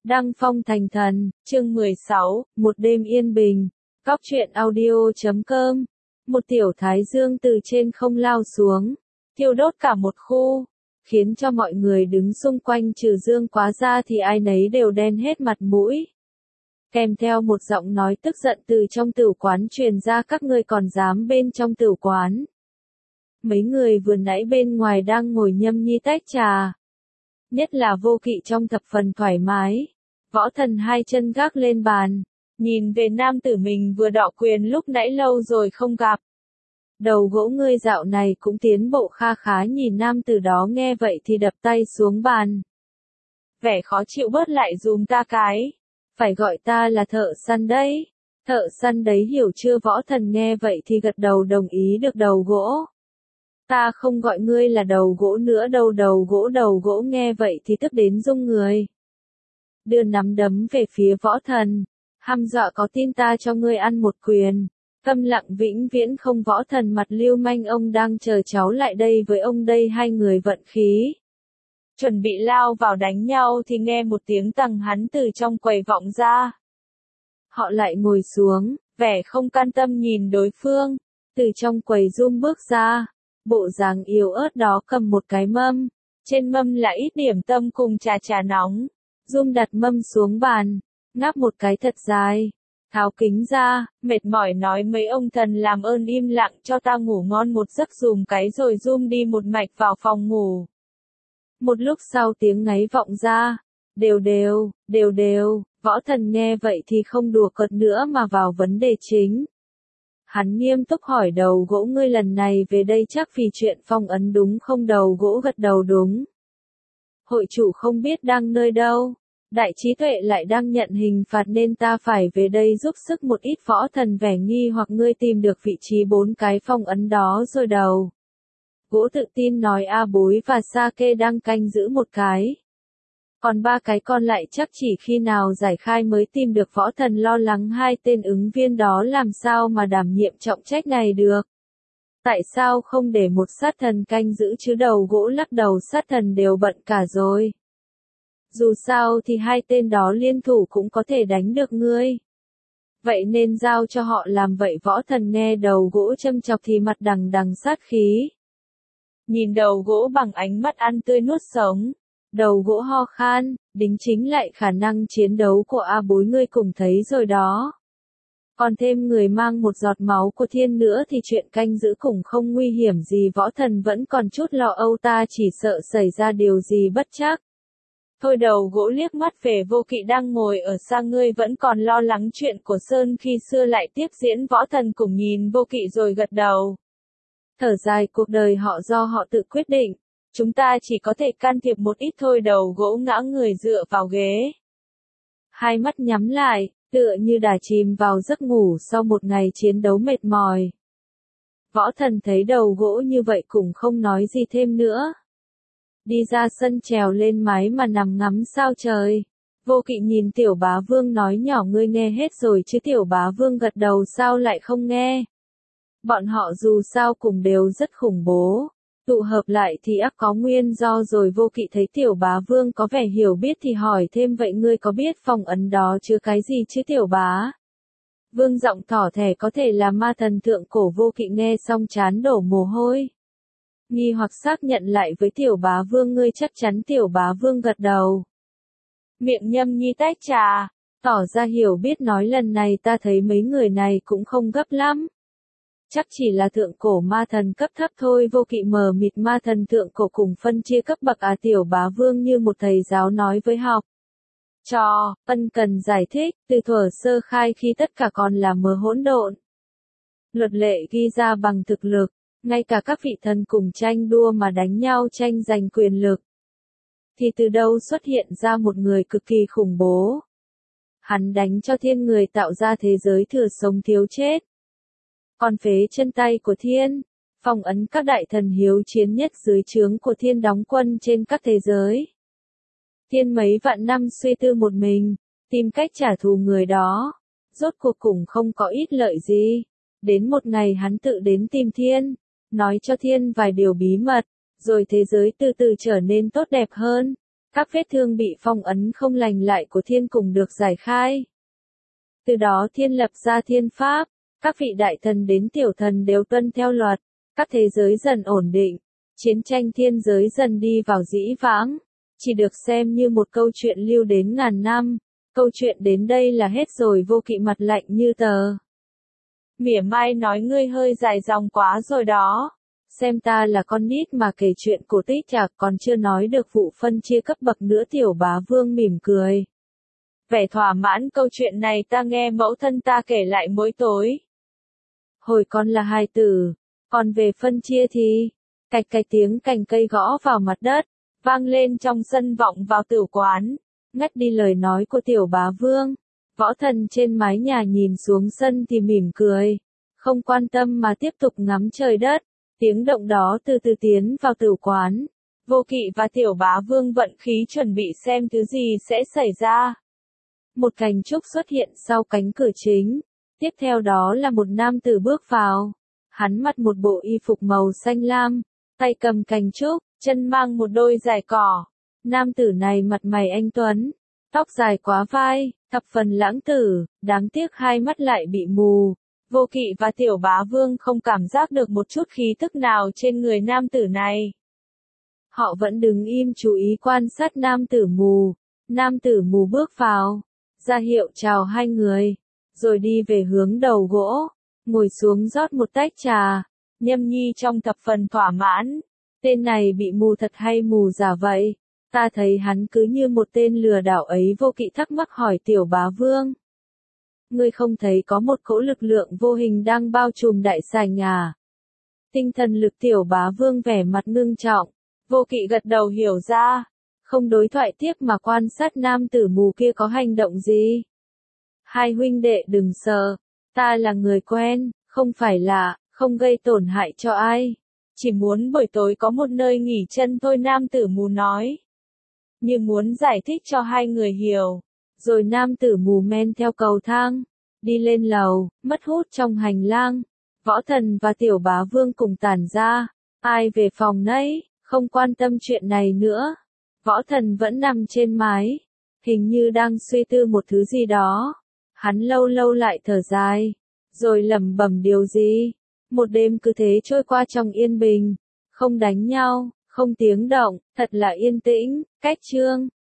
Đăng phong thành thần, chương 16, một đêm yên bình. Góc truyện audio.com. Một tiểu thái dương từ trên không lao xuống, thiêu đốt cả một khu, khiến cho mọi người đứng xung quanh trừ Dương Quá ra thì ai nấy đều đen hết mặt mũi. Kèm theo một giọng nói tức giận từ trong tửu quán truyền ra, các ngươi còn dám bên trong tửu quán. Mấy người vừa nãy bên ngoài đang ngồi nhâm nhi tách trà. Nhất là Vô Kỵ trong thập phần thoải mái. Võ Thần hai chân gác lên bàn, nhìn về nam tử mình vừa đọ quyền lúc nãy lâu rồi không gặp. Đầu gỗ ngươi dạo này cũng tiến bộ kha khá, nhìn nam tử đó nghe vậy thì đập tay xuống bàn. Vẻ khó chịu bớt lại dùm ta cái. Phải gọi ta là thợ săn đấy. Thợ săn đấy hiểu chưa? Võ Thần nghe vậy thì gật đầu đồng ý được đầu gỗ. Ta không gọi ngươi là đầu gỗ nữa đâu. Đầu gỗ nghe vậy thì tức đến rung người. Đưa nắm đấm về phía Võ Thần, hăm dọa có tin ta cho ngươi ăn một quyền. Câm lặng vĩnh viễn không. Võ Thần mặt lưu manh, ông đang chờ cháu lại đây với ông đây. Hai người vận khí, chuẩn bị lao vào đánh nhau thì nghe một tiếng tằng hắn từ trong quầy vọng ra. Họ lại ngồi xuống, vẻ không can tâm nhìn đối phương. Từ trong quầy Zoom bước ra, bộ dáng yếu ớt đó cầm một cái mâm, trên mâm là ít điểm tâm cùng trà nóng. Zoom đặt mâm xuống bàn, ngáp một cái thật dài, tháo kính ra, mệt mỏi nói mấy ông thần làm ơn im lặng cho ta ngủ ngon một giấc dùm cái, rồi Zoom đi một mạch vào phòng ngủ. Một lúc sau tiếng ngáy vọng ra, đều. Võ Thần nghe vậy thì không đùa cợt nữa mà vào vấn đề chính. Hắn nghiêm túc hỏi đầu gỗ, ngươi lần này về đây chắc vì chuyện phong ấn đúng không? Đầu gỗ gật đầu đúng. Hội chủ không biết đang nơi đâu, đại trí tuệ lại đang nhận hình phạt nên ta phải về đây giúp sức một ít. Võ Thần vẻ nghi hoặc, ngươi tìm được vị trí 4 cái phong ấn đó rồi? Đầu gỗ tự tin nói, A Bối và Sake đang canh giữ một cái, còn 3 cái còn lại chắc chỉ khi nào giải khai mới tìm được. Võ Thần lo lắng hai tên ứng viên đó làm sao mà đảm nhiệm trọng trách này được. Tại sao không để một sát thần canh giữ chứ? Đầu gỗ lắc đầu, sát thần đều bận cả rồi. Dù sao thì hai tên đó liên thủ cũng có thể đánh được ngươi. Vậy nên giao cho họ làm vậy. Võ Thần nghe đầu gỗ châm chọc thì mặt đằng sát khí. Nhìn đầu gỗ bằng ánh mắt ăn tươi nuốt sống. Đầu gỗ ho khan, đính chính lại khả năng chiến đấu của A Bối ngươi cùng thấy rồi đó. Còn thêm người mang một giọt máu của thiên nữa thì chuyện canh giữ cũng không nguy hiểm gì. Võ Thần vẫn còn chút lo âu, ta chỉ sợ xảy ra điều gì bất trắc. Thôi. Đầu gỗ liếc mắt về Vô Kỵ đang ngồi ở xa, ngươi vẫn còn lo lắng chuyện của Sơn khi xưa lại tiếp diễn. Võ Thần cùng nhìn Vô Kỵ rồi gật đầu. Thở dài, cuộc đời họ do họ tự quyết định, chúng ta chỉ có thể can thiệp một ít thôi. Đầu gỗ ngã người dựa vào ghế, hai mắt nhắm lại, tựa như đã chìm vào giấc ngủ sau một ngày chiến đấu mệt mỏi. Võ Thần thấy đầu gỗ như vậy cũng không nói gì thêm nữa. Đi ra sân trèo lên mái mà nằm ngắm sao trời. Vô Kỵ nhìn Tiểu Bá Vương nói nhỏ, ngươi nghe hết rồi chứ? Tiểu Bá Vương gật đầu, sao lại không nghe. Bọn họ dù sao cùng đều rất khủng bố. Tụ hợp lại thì ắt có nguyên do rồi. Vô Kỵ thấy Tiểu Bá Vương có vẻ hiểu biết thì hỏi thêm, vậy ngươi có biết phong ấn đó chứa cái gì chứ? Tiểu Bá Vương giọng thỏ thẻ, có thể là ma thần thượng cổ. Vô Kỵ nghe xong trán đổ mồ hôi, nghi hoặc xác nhận lại với Tiểu Bá Vương, ngươi chắc chắn? Tiểu Bá Vương gật đầu, miệng nhâm nhi tách trà, tỏ ra hiểu biết, nói lần này ta thấy mấy người này cũng không gấp lắm. Chắc chỉ là thượng cổ ma thần cấp thấp thôi. Vô Kỵ mờ mịt, ma thần thượng cổ cùng phân chia cấp bậc à? Tiểu Bá Vương như một thầy giáo nói với học trò, ân cần giải thích, từ thuở sơ khai khi tất cả còn là mờ hỗn độn, luật lệ ghi ra bằng thực lực, ngay cả các vị thần cùng tranh đua mà đánh nhau tranh giành quyền lực, thì từ đâu xuất hiện ra một người cực kỳ khủng bố. Hắn đánh cho thiên người, tạo ra thế giới thừa sống thiếu chết. Còn phế chân tay của thiên, phong ấn các đại thần hiếu chiến nhất dưới trướng của thiên, đóng quân trên các thế giới. Thiên mấy vạn năm suy tư một mình, tìm cách trả thù người đó, rốt cuộc cũng không có ít lợi gì. Đến một ngày hắn tự đến tìm thiên, nói cho thiên vài điều bí mật, rồi thế giới từ từ trở nên tốt đẹp hơn. Các vết thương bị phong ấn không lành lại của thiên cùng được giải khai. Từ đó thiên lập ra thiên pháp, các vị đại thần đến tiểu thần đều tuân theo luật, các thế giới dần ổn định, chiến tranh thiên giới dần đi vào dĩ vãng, chỉ được xem như một câu chuyện lưu đến ngàn năm. Câu chuyện đến đây là hết rồi. Vô Kỵ mặt lạnh như tờ. Mỉa mai nói ngươi hơi dài dòng quá rồi đó. Xem ta là con nít mà kể chuyện cổ tích à, còn chưa nói được vụ phân chia cấp bậc nữa. Tiểu Bá Vương mỉm cười. Vẻ thỏa mãn, câu chuyện này ta nghe mẫu thân ta kể lại mỗi tối. Hồi con là hài tử, còn về phân chia thì, cạch cạch tiếng cành cây gõ vào mặt đất, vang lên trong sân vọng vào tử quán, ngắt đi lời nói của Tiểu Bá Vương. Võ Thần trên mái nhà nhìn xuống sân thì mỉm cười, không quan tâm mà tiếp tục ngắm trời đất. Tiếng động đó từ từ tiến vào tử quán. Vô Kỵ và Tiểu Bá Vương vận khí chuẩn bị xem thứ gì sẽ xảy ra. Một cành trúc xuất hiện sau cánh cửa chính. Tiếp theo đó là một nam tử bước vào. Hắn mặc một bộ y phục màu xanh lam, tay cầm cành trúc, chân mang một đôi giày cỏ. Nam tử này mặt mày anh tuấn, tóc dài quá vai, thập phần lãng tử, đáng tiếc hai mắt lại bị mù. Vô Kỵ và Tiểu Bá Vương không cảm giác được một chút khí tức nào trên người nam tử này. Họ vẫn đứng im chú ý quan sát nam tử mù. Nam tử mù bước vào, ra hiệu chào hai người, rồi đi về hướng đầu gỗ, ngồi xuống rót một tách trà. Nhâm Nhi trong thập phần thỏa mãn. Tên này bị mù thật hay mù giả vậy? Ta thấy hắn cứ như một tên lừa đảo ấy. Vô Kỵ thắc mắc hỏi Tiểu Bá Vương. Ngươi không thấy có một cỗ lực lượng vô hình đang bao trùm đại sảnh à? Tinh thần lực. Tiểu Bá Vương vẻ mặt ngưng trọng. Vô Kỵ gật đầu hiểu ra. Không đối thoại tiếp mà quan sát nam tử mù kia có hành động gì. Hai huynh đệ đừng sợ. Ta là người quen, không phải là, không gây tổn hại cho ai. Chỉ muốn buổi tối có một nơi nghỉ chân thôi, nam tử mù nói. Như muốn giải thích cho hai người hiểu. Rồi nam tử mù men theo cầu thang, đi lên lầu, mất hút trong hành lang. Võ Thần và Tiểu Bá Vương cùng tản ra, ai về phòng nấy, không quan tâm chuyện này nữa. Võ Thần vẫn nằm trên mái, hình như đang suy tư một thứ gì đó. Hắn lâu lâu lại thở dài, rồi lẩm bẩm điều gì. Một đêm cứ thế trôi qua trong yên bình, không đánh nhau, không tiếng động, thật là yên tĩnh. Cách chương